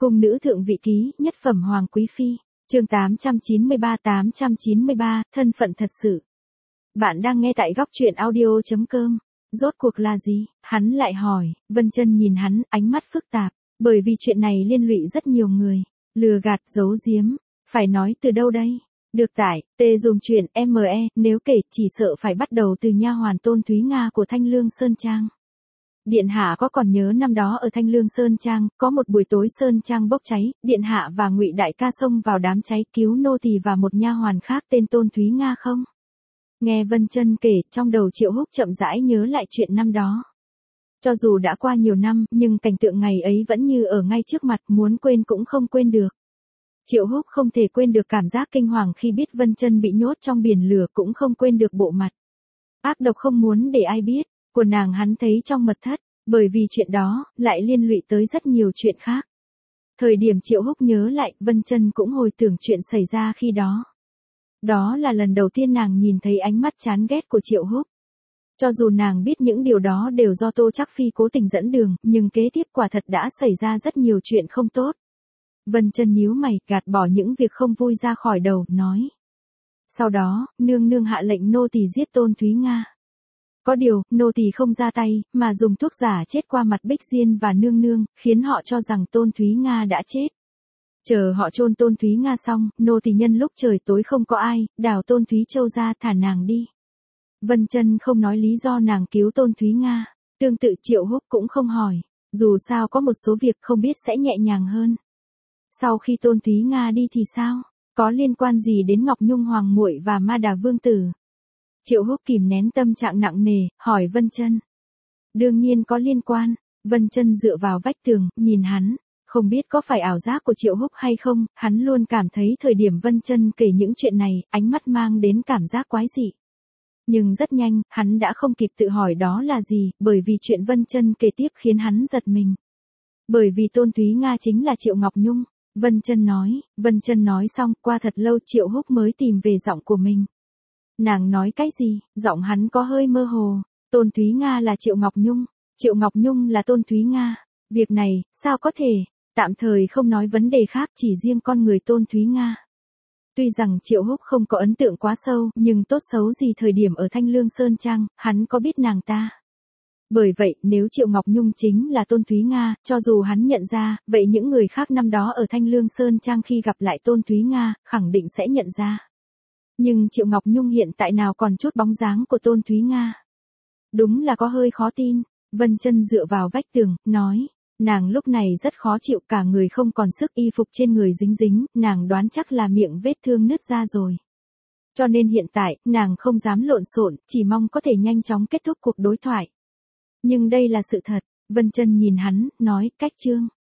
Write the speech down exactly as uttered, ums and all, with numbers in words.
Cung nữ thượng vị ký, nhất phẩm hoàng quý phi, chương tám trăm chín mươi ba tám trăm chín mươi ba, thân phận thật sự. Bạn đang nghe tại góc truyện audio chấm com. Rốt cuộc là gì? Hắn lại hỏi. Vân Chân nhìn hắn, ánh mắt phức tạp, bởi vì chuyện này liên lụy rất nhiều người, lừa gạt, giấu giếm, phải nói từ đâu đây? Được tải, tê dùng truyện em e, nếu kể chỉ sợ phải bắt đầu từ nha hoàn Tôn Thúy Nga của Thanh Lương Sơn Trang. Điện hạ có còn nhớ năm đó ở Thanh Lương Sơn Trang, có một buổi tối Sơn Trang bốc cháy, điện hạ và Ngụy đại ca xông vào đám cháy cứu nô tỳ và một nha hoàn khác tên Tôn Thúy Nga không? Nghe Vân Chân kể, trong đầu Triệu Húc chậm rãi nhớ lại chuyện năm đó. Cho dù đã qua nhiều năm, nhưng cảnh tượng ngày ấy vẫn như ở ngay trước mặt, muốn quên cũng không quên được. Triệu Húc không thể quên được cảm giác kinh hoàng khi biết Vân Chân bị nhốt trong biển lửa, cũng không quên được bộ mặt ác độc không muốn để ai biết của nàng hắn thấy trong mật thất, bởi vì chuyện đó lại liên lụy tới rất nhiều chuyện khác. Thời điểm Triệu Húc nhớ lại, Vân Chân cũng hồi tưởng chuyện xảy ra khi đó. Đó là lần đầu tiên nàng nhìn thấy ánh mắt chán ghét của Triệu Húc. Cho dù nàng biết những điều đó đều do Tô Trác Phi cố tình dẫn đường, nhưng kế tiếp quả thật đã xảy ra rất nhiều chuyện không tốt. Vân Chân nhíu mày, gạt bỏ những việc không vui ra khỏi đầu, nói. Sau đó, nương nương hạ lệnh nô tỳ giết Tôn Thúy Nga. Có điều, nô tỳ không ra tay, mà dùng thuốc giả chết qua mặt Bích Diên và nương nương, khiến họ cho rằng Tôn Thúy Nga đã chết. Chờ họ chôn Tôn Thúy Nga xong, nô tỳ nhân lúc trời tối không có ai, đào Tôn Thúy Châu ra thả nàng đi. Vân Chân không nói lý do nàng cứu Tôn Thúy Nga, tương tự Triệu Húc cũng không hỏi, dù sao có một số việc không biết sẽ nhẹ nhàng hơn. Sau khi Tôn Thúy Nga đi thì sao? Có liên quan gì đến Ngọc Nhung hoàng muội và Ma Đà vương tử? Triệu Húc kìm nén tâm trạng nặng nề, hỏi Vân Chân. Đương nhiên có liên quan. Vân Chân dựa vào vách tường, nhìn hắn, không biết có phải ảo giác của Triệu Húc hay không, hắn luôn cảm thấy thời điểm Vân Chân kể những chuyện này, ánh mắt mang đến cảm giác quái dị. Nhưng rất nhanh, hắn đã không kịp tự hỏi đó là gì, bởi vì chuyện Vân Chân kể tiếp khiến hắn giật mình. Bởi vì Tôn Thúy Nga chính là Triệu Ngọc Nhung. Vân Chân nói, Vân Chân nói xong, qua thật lâu Triệu Húc mới tìm về giọng của mình. Nàng nói cái gì? Giọng hắn có hơi mơ hồ. Tôn Thúy Nga là Triệu Ngọc Nhung, Triệu Ngọc Nhung là Tôn Thúy Nga. Việc này, sao có thể? Tạm thời không nói vấn đề khác, chỉ riêng con người Tôn Thúy Nga. Tuy rằng Triệu Húc không có ấn tượng quá sâu, nhưng tốt xấu gì thời điểm ở Thanh Lương Sơn Trang, hắn có biết nàng ta. Bởi vậy, nếu Triệu Ngọc Nhung chính là Tôn Thúy Nga, cho dù hắn nhận ra, vậy những người khác năm đó ở Thanh Lương Sơn Trang khi gặp lại Tôn Thúy Nga, khẳng định sẽ nhận ra. Nhưng Triệu Ngọc Nhung hiện tại nào còn chút bóng dáng của Tôn Thúy Nga. Đúng là có hơi khó tin. Vân Chân dựa vào vách tường, nói. Nàng lúc này rất khó chịu, cả người không còn sức, y phục trên người dính dính, nàng đoán chắc là miệng vết thương nứt ra rồi. Cho nên hiện tại, nàng không dám lộn xộn, chỉ mong có thể nhanh chóng kết thúc cuộc đối thoại. Nhưng đây là sự thật. Vân Chân nhìn hắn, nói, cách chương.